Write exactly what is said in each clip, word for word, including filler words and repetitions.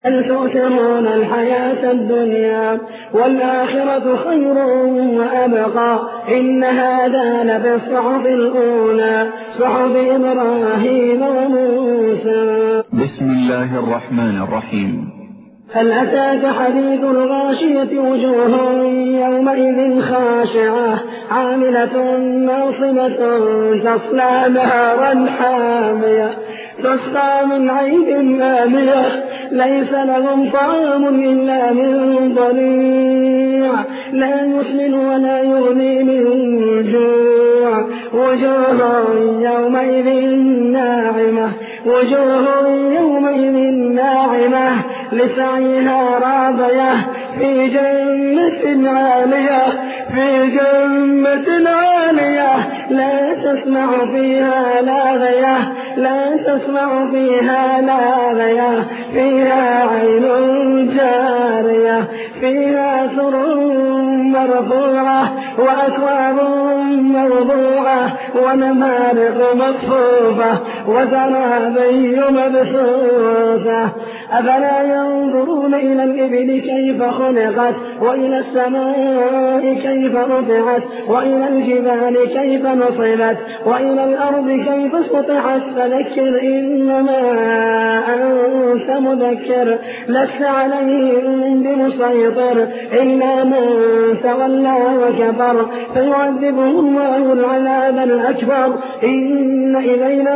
بل تؤثرون الحياة الدنيا والآخرة خير وأبقى إن هذا لفي الصحف الأولى صحف إبراهيم وموسى. بسم الله الرحمن الرحيم. هل أتاك حديث الغاشية وجوه يومئذ خاشعة عاملة ناصبة تصلى نارا حامية تسقى من عين آنية ليس لهم طعام إلا من ضريع لا يسمن ولا يغني من جوع وجوه يومئذ ناعمة وجوه يومئذ ناعمة لسعيها راضية في جنة عالية في جنة عالية لا تسمع فيها لاغية لا تسمع فيها لاغية فيها عين جارية فيها سرر مرفوعة وأكواب موضوعة ونمارق مصفوفة وزرابي مبثوثة أفلا ينظرون إلى الإبل كيف خلقت وإلى السماء كيف رفعت وإلى الجبال كيف نصبت وإلى الأرض كيف سطحت فذكر إنما أنت مذكر لست عليهم بمسيطر إلا من تولى وكفر فيعذبه الله العذاب الأكبر إن إلينا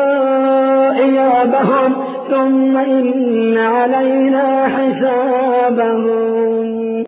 إيابهم ثم إن علينا حسابهم.